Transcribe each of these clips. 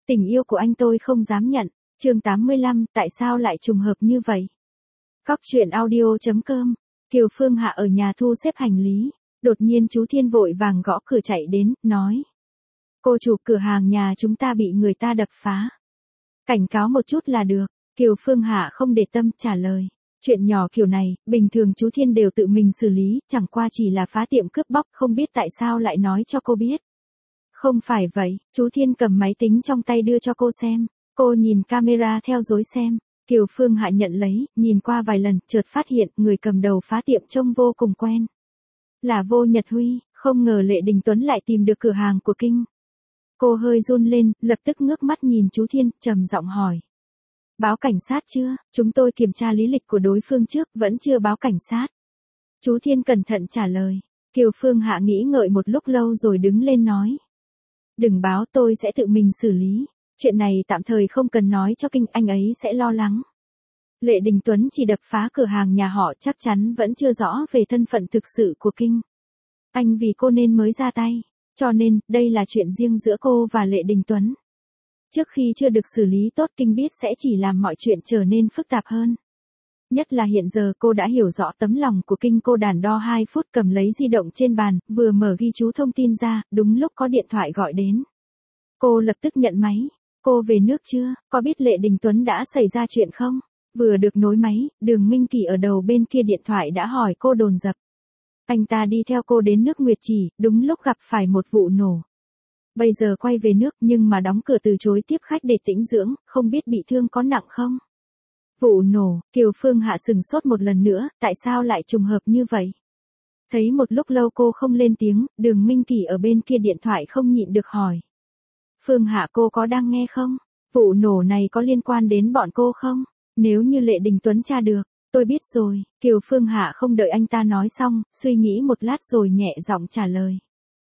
Tình yêu của anh tôi không dám nhận. Chương 85, tại sao lại trùng hợp như vậy? Cóc truyện audio.com. Kiều Phương Hạ ở nhà thu xếp hành lý. Đột nhiên chú Thiên vội vàng gõ cửa chạy đến, nói. Cô chủ, cửa hàng nhà chúng ta bị người ta đập phá. Cảnh cáo một chút là được. Kiều Phương Hạ không để tâm trả lời. Chuyện nhỏ kiểu này, bình thường chú Thiên đều tự mình xử lý, chẳng qua chỉ là phá tiệm cướp bóc, không biết tại sao lại nói cho cô biết. Không phải vậy, chú Thiên cầm máy tính trong tay đưa cho cô xem. Cô nhìn camera theo dõi xem. Kiều Phương Hạ nhận lấy, nhìn qua vài lần, chợt phát hiện người cầm đầu phá tiệm trông vô cùng quen. Là Vô Nhật Huy, không ngờ Lệ Đình Tuấn lại tìm được cửa hàng của Kinh. Cô hơi run lên, lập tức ngước mắt nhìn chú Thiên, trầm giọng hỏi. Báo cảnh sát chưa? Chúng tôi kiểm tra lý lịch của đối phương trước, vẫn chưa báo cảnh sát. Chú Thiên cẩn thận trả lời. Kiều Phương Hạ nghĩ ngợi một lúc lâu rồi đứng lên nói. Đừng báo, tôi sẽ tự mình xử lý. Chuyện này tạm thời không cần nói cho Kinh, anh ấy sẽ lo lắng. Lệ Đình Tuấn chỉ đập phá cửa hàng nhà họ, chắc chắn vẫn chưa rõ về thân phận thực sự của Kinh. Anh vì cô nên mới ra tay, cho nên, đây là chuyện riêng giữa cô và Lệ Đình Tuấn. Trước khi chưa được xử lý tốt, Kinh biết sẽ chỉ làm mọi chuyện trở nên phức tạp hơn. Nhất là hiện giờ cô đã hiểu rõ tấm lòng của Kinh. Cô đắn đo 2 phút cầm lấy di động trên bàn, vừa mở ghi chú thông tin ra, đúng lúc có điện thoại gọi đến. Cô lập tức nhận máy. Cô về nước chưa? Có biết Lệ Đình Tuấn đã xảy ra chuyện không? Vừa được nối máy, Đường Minh Kỳ ở đầu bên kia điện thoại đã hỏi cô dồn dập. Anh ta đi theo cô đến nước Nguyệt Chỉ, đúng lúc gặp phải một vụ nổ. Bây giờ quay về nước nhưng mà đóng cửa từ chối tiếp khách để tĩnh dưỡng, không biết bị thương có nặng không? Vụ nổ, Kiều Phương Hạ sừng sốt một lần nữa, tại sao lại trùng hợp như vậy? Thấy một lúc lâu cô không lên tiếng, Đường Minh Kỳ ở bên kia điện thoại không nhịn được hỏi. Phương Hạ, cô có đang nghe không? Vụ nổ này có liên quan đến bọn cô không? Nếu như Lệ Đình Tuấn tra được, tôi biết rồi. Kiều Phương Hạ không đợi anh ta nói xong, suy nghĩ một lát rồi nhẹ giọng trả lời.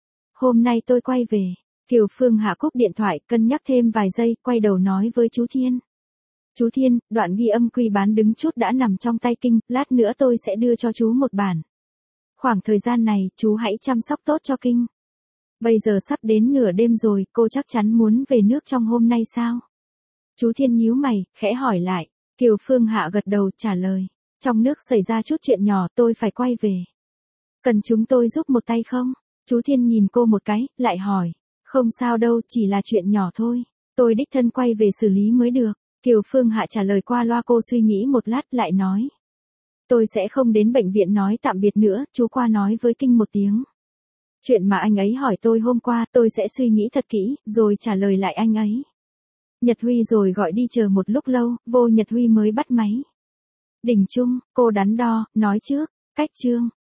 Hôm nay tôi quay về. Kiều Phương Hạ cúp điện thoại, cân nhắc thêm vài giây, quay đầu nói với chú Thiên. Chú Thiên, đoạn ghi âm quy bán đứng chút đã nằm trong tay Kinh, lát nữa tôi sẽ đưa cho chú một bản. Khoảng thời gian này, chú hãy chăm sóc tốt cho Kinh. Bây giờ sắp đến nửa đêm rồi, cô chắc chắn muốn về nước trong hôm nay sao? Chú Thiên nhíu mày, khẽ hỏi lại. Kiều Phương Hạ gật đầu trả lời. Trong nước xảy ra chút chuyện nhỏ, tôi phải quay về. Cần chúng tôi giúp một tay không? Chú Thiên nhìn cô một cái, lại hỏi. Không sao đâu, chỉ là chuyện nhỏ thôi. Tôi đích thân quay về xử lý mới được. Kiều Phương Hạ trả lời qua loa. Cô suy nghĩ một lát lại nói. Tôi sẽ không đến bệnh viện nói tạm biệt nữa, chú qua nói với Kinh một tiếng. Chuyện mà anh ấy hỏi tôi hôm qua, tôi sẽ suy nghĩ thật kỹ, rồi trả lời lại anh ấy. Nhật Huy rồi gọi đi, chờ một lúc lâu, Vô Nhật Huy mới bắt máy. Đình Trung, cô đắn đo, nói trước, cách chương.